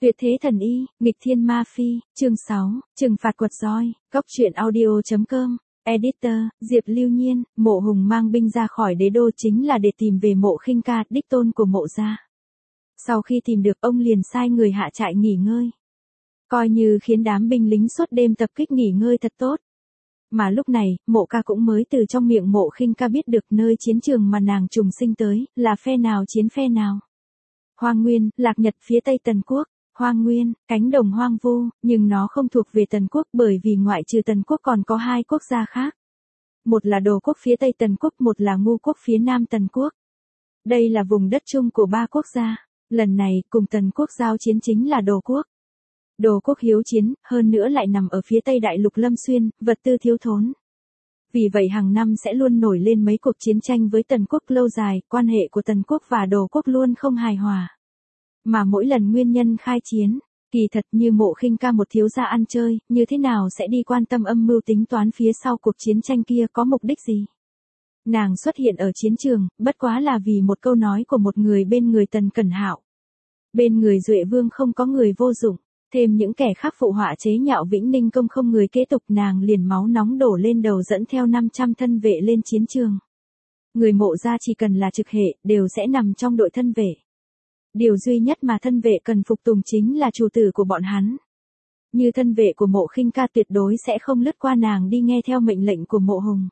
Tuyệt thế thần y, nghịch thiên ma phi, chương 6, trừng phạt quật roi, góc truyện audio.com, editor, Diệp Lưu Nhiên, Mộ Hùng mang binh ra khỏi đế đô chính là để tìm về Mộ Khinh Ca, đích tôn của Mộ gia. Sau khi tìm được ông liền sai người hạ trại nghỉ ngơi. Coi như khiến đám binh lính suốt đêm tập kích nghỉ ngơi thật tốt. Mà lúc này, Mộ Ca cũng mới từ trong miệng Mộ Khinh Ca biết được nơi chiến trường mà nàng trùng sinh tới, là phe nào chiến phe nào. Hoang Nguyên, Lạc Nhật phía tây Tần Quốc. Hoang Nguyên, cánh đồng hoang vu, nhưng nó không thuộc về Tần Quốc bởi vì ngoại trừ Tần Quốc còn có hai quốc gia khác. Một là Đồ Quốc phía tây Tần Quốc, một là Ngu Quốc phía nam Tần Quốc. Đây là vùng đất chung của ba quốc gia. Lần này, cùng Tần Quốc giao chiến chính là Đồ Quốc. Đồ Quốc hiếu chiến, hơn nữa lại nằm ở phía tây đại lục Lâm Xuyên, vật tư thiếu thốn. Vì vậy hàng năm sẽ luôn nổi lên mấy cuộc chiến tranh với Tần Quốc lâu dài, quan hệ của Tần Quốc và Đồ Quốc luôn không hài hòa. Mà mỗi lần nguyên nhân khai chiến, kỳ thật như Mộ Khinh Ca một thiếu gia ăn chơi, như thế nào sẽ đi quan tâm âm mưu tính toán phía sau cuộc chiến tranh kia có mục đích gì. Nàng xuất hiện ở chiến trường, bất quá là vì một câu nói của một người bên người Tần Cẩn Hạo. Bên người Duệ Vương không có người vô dụng, thêm những kẻ khác phụ họa chế nhạo Vĩnh Ninh công không người kế tục, nàng liền máu nóng đổ lên đầu dẫn theo 500 thân vệ lên chiến trường. Người Mộ gia chỉ cần là trực hệ, đều sẽ nằm trong đội thân vệ. Điều duy nhất mà thân vệ cần phục tùng chính là chủ tử của bọn hắn. Như thân vệ của Mộ Khinh Ca tuyệt đối sẽ không lướt qua nàng đi nghe theo mệnh lệnh của Mộ Hùng.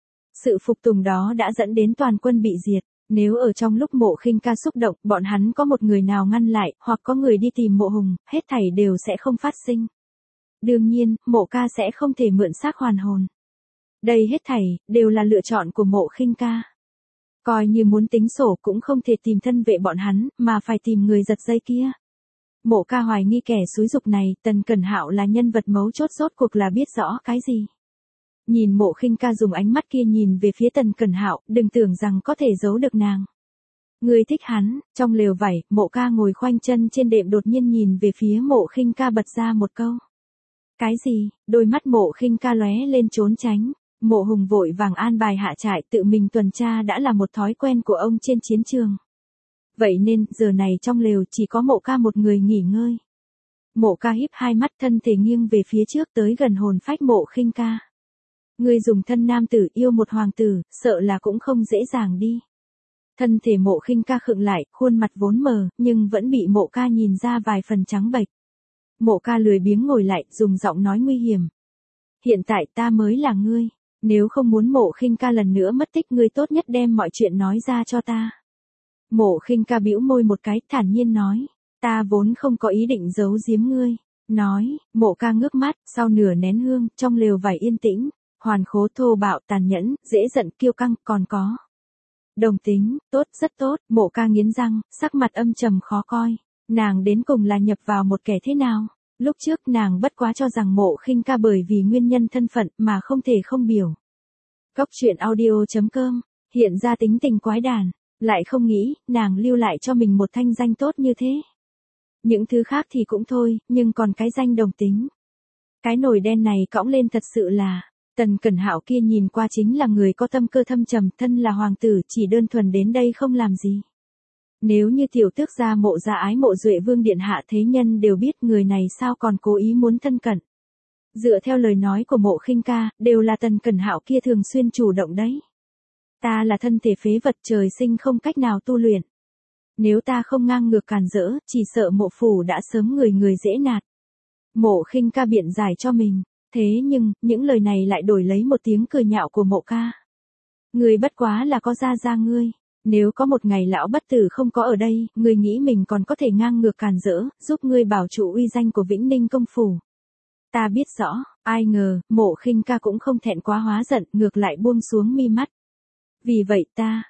Sự phục tùng đó đã dẫn đến toàn quân bị diệt. Nếu ở trong lúc Mộ Khinh Ca xúc động, bọn hắn có một người nào ngăn lại, hoặc có người đi tìm Mộ Hùng, hết thảy đều sẽ không phát sinh. Đương nhiên, Mộ Ca sẽ không thể mượn xác hoàn hồn. Đây hết thảy, đều là lựa chọn của Mộ Khinh Ca. Coi như muốn tính sổ cũng không thể tìm thân vệ bọn hắn, mà phải tìm người giật dây kia. Mộ Ca hoài nghi kẻ xúi dục này, Tần Cẩn Hạo là nhân vật mấu chốt, rốt cuộc là biết rõ cái gì. Nhìn Mộ Khinh Ca dùng ánh mắt kia nhìn về phía Tần Cẩn Hạo, đừng tưởng rằng có thể giấu được nàng. Người thích hắn, trong lều vải, Mộ Ca ngồi khoanh chân trên đệm đột nhiên nhìn về phía Mộ Khinh Ca bật ra một câu. Cái gì? Đôi mắt Mộ Khinh Ca lóe lên trốn tránh. Mộ Hùng vội vàng an bài hạ trại, tự mình tuần tra đã là một thói quen của ông trên chiến trường. Vậy nên, giờ này trong lều chỉ có Mộ Ca một người nghỉ ngơi. Mộ Ca híp hai mắt, thân thể nghiêng về phía trước tới gần hồn phách Mộ Khinh Ca. Người dùng thân nam tử yêu một hoàng tử, sợ là cũng không dễ dàng đi. Thân thể Mộ Khinh Ca khựng lại, khuôn mặt vốn mờ, nhưng vẫn bị Mộ Ca nhìn ra vài phần trắng bệch. Mộ Ca lười biếng ngồi lại, dùng giọng nói nguy hiểm. Hiện tại ta mới là ngươi. Nếu không muốn Mộ Khinh Ca lần nữa mất tích, ngươi tốt nhất đem mọi chuyện nói ra cho ta. Mộ Khinh Ca bĩu môi một cái, thản nhiên nói. Ta vốn không có ý định giấu giếm ngươi. Nói, Mộ Ca ngước mắt, sau nửa nén hương, trong lều vải yên tĩnh, hoàn khố thô bạo tàn nhẫn, dễ giận kiêu căng, còn có. Đồng tính, tốt, rất tốt, Mộ Ca nghiến răng, sắc mặt âm trầm khó coi. Nàng đến cùng là nhập vào một kẻ thế nào? Lúc trước nàng bất quá cho rằng Mộ Khinh Ca bởi vì nguyên nhân thân phận mà không thể không biểu. Góc truyện audio.com, hiện ra tính tình quái đản, lại không nghĩ, nàng lưu lại cho mình một thanh danh tốt như thế. Những thứ khác thì cũng thôi, nhưng còn cái danh đồng tính. Cái nồi đen này cõng lên thật sự là, Tần Cẩn Hạo kia nhìn qua chính là người có tâm cơ thâm trầm, thân là hoàng tử chỉ đơn thuần đến đây không làm gì. Nếu như tiểu tước gia Mộ gia ái mộ Duệ Vương điện hạ, thế nhân đều biết người này sao còn cố ý muốn thân cận. Dựa theo lời nói của Mộ Khinh Ca, đều là Tần Cẩn Hạo kia thường xuyên chủ động đấy. Ta là thân thể phế vật trời sinh không cách nào tu luyện. Nếu ta không ngang ngược càn rỡ, chỉ sợ Mộ phủ đã sớm người dễ nạt. Mộ Khinh Ca biện giải cho mình, thế nhưng, những lời này lại đổi lấy một tiếng cười nhạo của Mộ Ca. Người bất quá là có gia ngươi. Nếu có một ngày lão bất tử không có ở đây, ngươi nghĩ mình còn có thể ngang ngược càn rỡ, giúp ngươi bảo trụ uy danh của Vĩnh Ninh công phủ. Ta biết rõ, ai ngờ, Mộ Khinh Ca cũng không thẹn quá hóa giận, ngược lại buông xuống mi mắt. Vì vậy ta,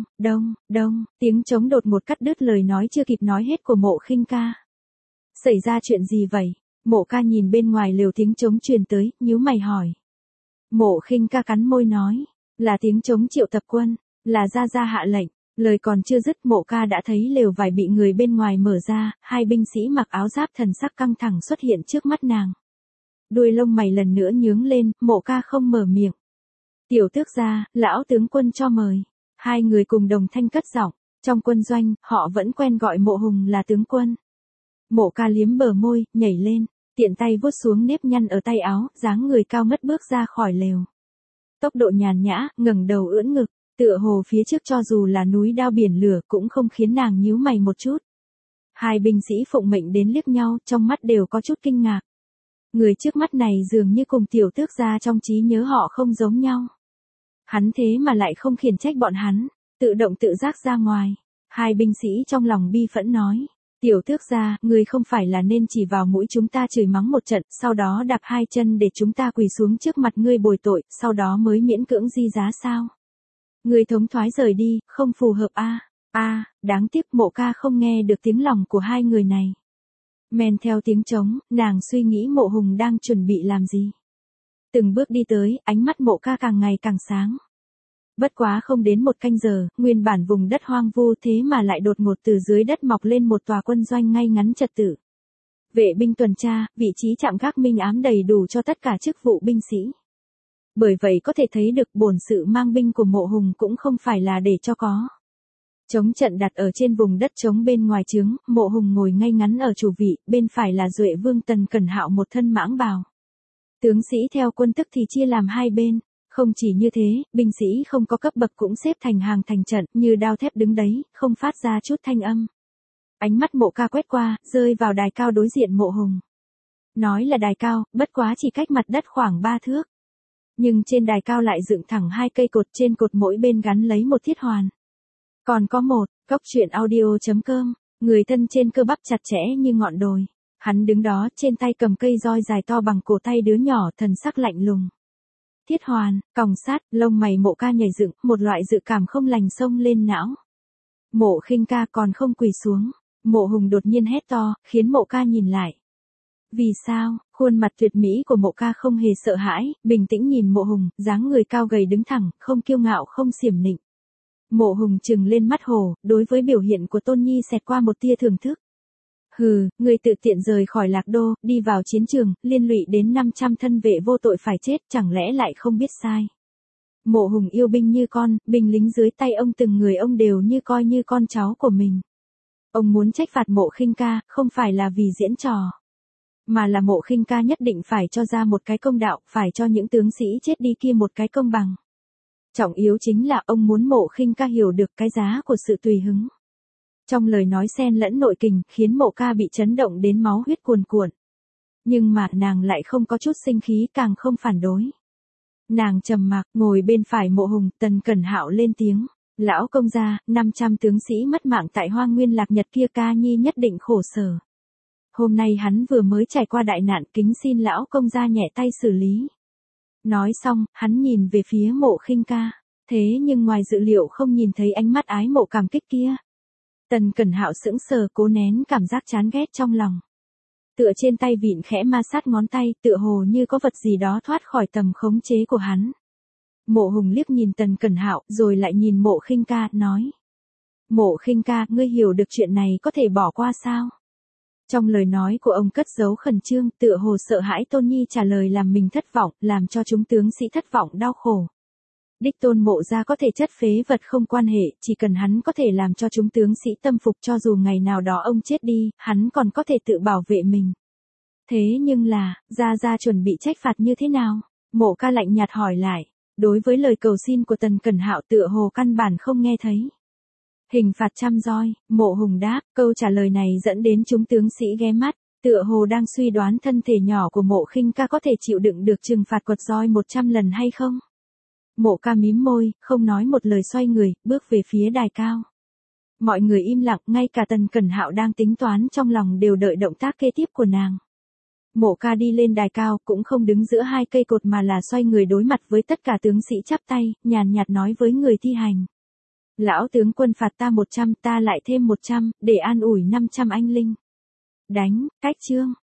đông, tiếng trống đột ngột cắt đứt lời nói chưa kịp nói hết của Mộ Khinh Ca. Xảy ra chuyện gì vậy? Mộ Ca nhìn bên ngoài lều tiếng trống truyền tới, nhíu mày hỏi. Mộ Khinh Ca cắn môi nói, là tiếng trống triệu tập quân. Là gia hạ lệnh, lời còn chưa dứt Mộ Ca đã thấy lều vải bị người bên ngoài mở ra, hai binh sĩ mặc áo giáp thần sắc căng thẳng xuất hiện trước mắt nàng. Đuôi lông mày lần nữa nhướng lên, Mộ Ca không mở miệng. Tiểu tước gia, lão tướng quân cho mời. Hai người cùng đồng thanh cất giọng, trong quân doanh, họ vẫn quen gọi Mộ Hùng là tướng quân. Mộ Ca liếm bờ môi, nhảy lên, tiện tay vuốt xuống nếp nhăn ở tay áo, dáng người cao ngất bước ra khỏi lều. Tốc độ nhàn nhã, ngẩng đầu ưỡn ngực, tựa hồ phía trước cho dù là núi đao biển lửa cũng không khiến nàng nhíu mày một chút. Hai binh sĩ phụng mệnh đến liếc nhau, trong mắt đều có chút kinh ngạc. Người trước mắt này dường như cùng tiểu tước gia trong trí nhớ họ không giống nhau. Hắn thế mà lại không khiển trách bọn hắn, tự động tự giác ra ngoài. Hai binh sĩ trong lòng bi phẫn nói. Tiểu tước gia, người không phải là nên chỉ vào mũi chúng ta chửi mắng một trận, sau đó đạp hai chân để chúng ta quỳ xuống trước mặt ngươi bồi tội, sau đó mới miễn cưỡng di giá sao? Người thống thoái rời đi, không phù hợp đáng tiếc Mộ Ca không nghe được tiếng lòng của hai người này. Men theo tiếng trống, nàng suy nghĩ Mộ Hùng đang chuẩn bị làm gì. Từng bước đi tới, ánh mắt Mộ Ca càng ngày càng sáng. Bất quá không đến một canh giờ, nguyên bản vùng đất hoang vu thế mà lại đột ngột từ dưới đất mọc lên một tòa quân doanh ngay ngắn trật tự. Vệ binh tuần tra, vị trí trạm gác minh ám đầy đủ cho tất cả chức vụ binh sĩ. Bởi vậy có thể thấy được bổn sự mang binh của Mộ Hùng cũng không phải là để cho có. Trống trận đặt ở trên vùng đất trống bên ngoài trướng, Mộ Hùng ngồi ngay ngắn ở chủ vị, bên phải là Duệ Vương Tần Cẩn Hạo một thân mãng bào. Tướng sĩ theo quân tức thì chia làm hai bên. Không chỉ như thế, binh sĩ không có cấp bậc cũng xếp thành hàng thành trận, như đao thép đứng đấy, không phát ra chút thanh âm. Ánh mắt Mộ Ca quét qua, rơi vào đài cao đối diện Mộ Hùng. Nói là đài cao, bất quá chỉ cách mặt đất khoảng 3 thước. Nhưng trên đài cao lại dựng thẳng hai cây cột, trên cột mỗi bên gắn lấy một thiết hoàn. Còn có một, góc truyện audio.com, người thân trên cơ bắp chặt chẽ như ngọn đồi. Hắn đứng đó, trên tay cầm cây roi dài to bằng cổ tay đứa nhỏ, thần sắc lạnh lùng. Thiết hoàn, còng sát, lông mày Mộ Ca nhảy dựng, một loại dự cảm không lành xông lên não. Mộ Khinh ca còn không quỳ xuống. Mộ Hùng đột nhiên hét to, khiến Mộ Ca nhìn lại. Vì sao? Khuôn mặt tuyệt mỹ của Mộ Ca không hề sợ hãi, bình tĩnh nhìn Mộ Hùng, dáng người cao gầy đứng thẳng, không kiêu ngạo không xiểm nịnh. Mộ Hùng trừng lên mắt hồ, đối với biểu hiện của Tôn Nhi xẹt qua một tia thưởng thức. Hừ, người tự tiện rời khỏi Lạc Đô, đi vào chiến trường, liên lụy đến 500 thân vệ vô tội phải chết, chẳng lẽ lại không biết sai. Mộ Hùng yêu binh như con, binh lính dưới tay ông từng người ông đều như coi như con cháu của mình. Ông muốn trách phạt Mộ Khinh ca, không phải là vì diễn trò. Mà là Mộ Khinh ca nhất định phải cho ra một cái công đạo, phải cho những tướng sĩ chết đi kia một cái công bằng. Trọng yếu chính là ông muốn Mộ Khinh ca hiểu được cái giá của sự tùy hứng. Trong lời nói xen lẫn nội kình, khiến Mộ Ca bị chấn động đến máu huyết cuồn cuộn. Nhưng mà nàng lại không có chút sinh khí, càng không phản đối. Nàng trầm mặc, ngồi bên phải Mộ Hùng, Tần Cẩn Hạo lên tiếng. Lão công gia, 500 tướng sĩ mất mạng tại Hoang Nguyên Lạc Nhật kia, ca nhi nhất định khổ sở. Hôm nay hắn vừa mới trải qua đại nạn, kính xin lão công gia nhẹ tay xử lý. Nói xong, hắn nhìn về phía Mộ Khinh ca. Thế nhưng ngoài dự liệu không nhìn thấy ánh mắt ái mộ cảm kích kia. Tần Cẩn Hạo sững sờ, cố nén cảm giác chán ghét trong lòng. Tựa trên tay vịn khẽ ma sát ngón tay, tựa hồ như có vật gì đó thoát khỏi tầm khống chế của hắn. Mộ Hùng liếc nhìn Tần Cẩn Hạo, rồi lại nhìn Mộ Khinh ca, nói. Mộ Khinh ca, ngươi hiểu được chuyện này có thể bỏ qua sao? Trong lời nói của ông cất giấu khẩn trương, tựa hồ sợ hãi Tôn Nhi trả lời làm mình thất vọng, làm cho chúng tướng sĩ thất vọng đau khổ. Đích Tôn Mộ gia có thể chất phế vật không quan hệ, chỉ cần hắn có thể làm cho chúng tướng sĩ tâm phục, cho dù ngày nào đó ông chết đi, hắn còn có thể tự bảo vệ mình. Thế nhưng là, gia chuẩn bị trách phạt như thế nào? Mộ Ca lạnh nhạt hỏi lại. Đối với lời cầu xin của Tần Cẩn Hạo tựa hồ căn bản không nghe thấy. Hình phạt trăm roi, Mộ Hùng đáp, câu trả lời này dẫn đến chúng tướng sĩ ghé mắt, tựa hồ đang suy đoán thân thể nhỏ của Mộ Khinh ca có thể chịu đựng được trừng phạt quật roi 100 lần hay không. Mộ Ca mím môi, không nói một lời xoay người, bước về phía đài cao. Mọi người im lặng, ngay cả Tần Cẩn Hạo đang tính toán trong lòng đều đợi động tác kế tiếp của nàng. Mộ Ca đi lên đài cao, cũng không đứng giữa hai cây cột mà là xoay người đối mặt với tất cả tướng sĩ chắp tay, nhàn nhạt nói với người thi hành. Lão tướng quân phạt ta 100, ta lại thêm 100, để an ủi 500 anh linh. Đánh, cách chương.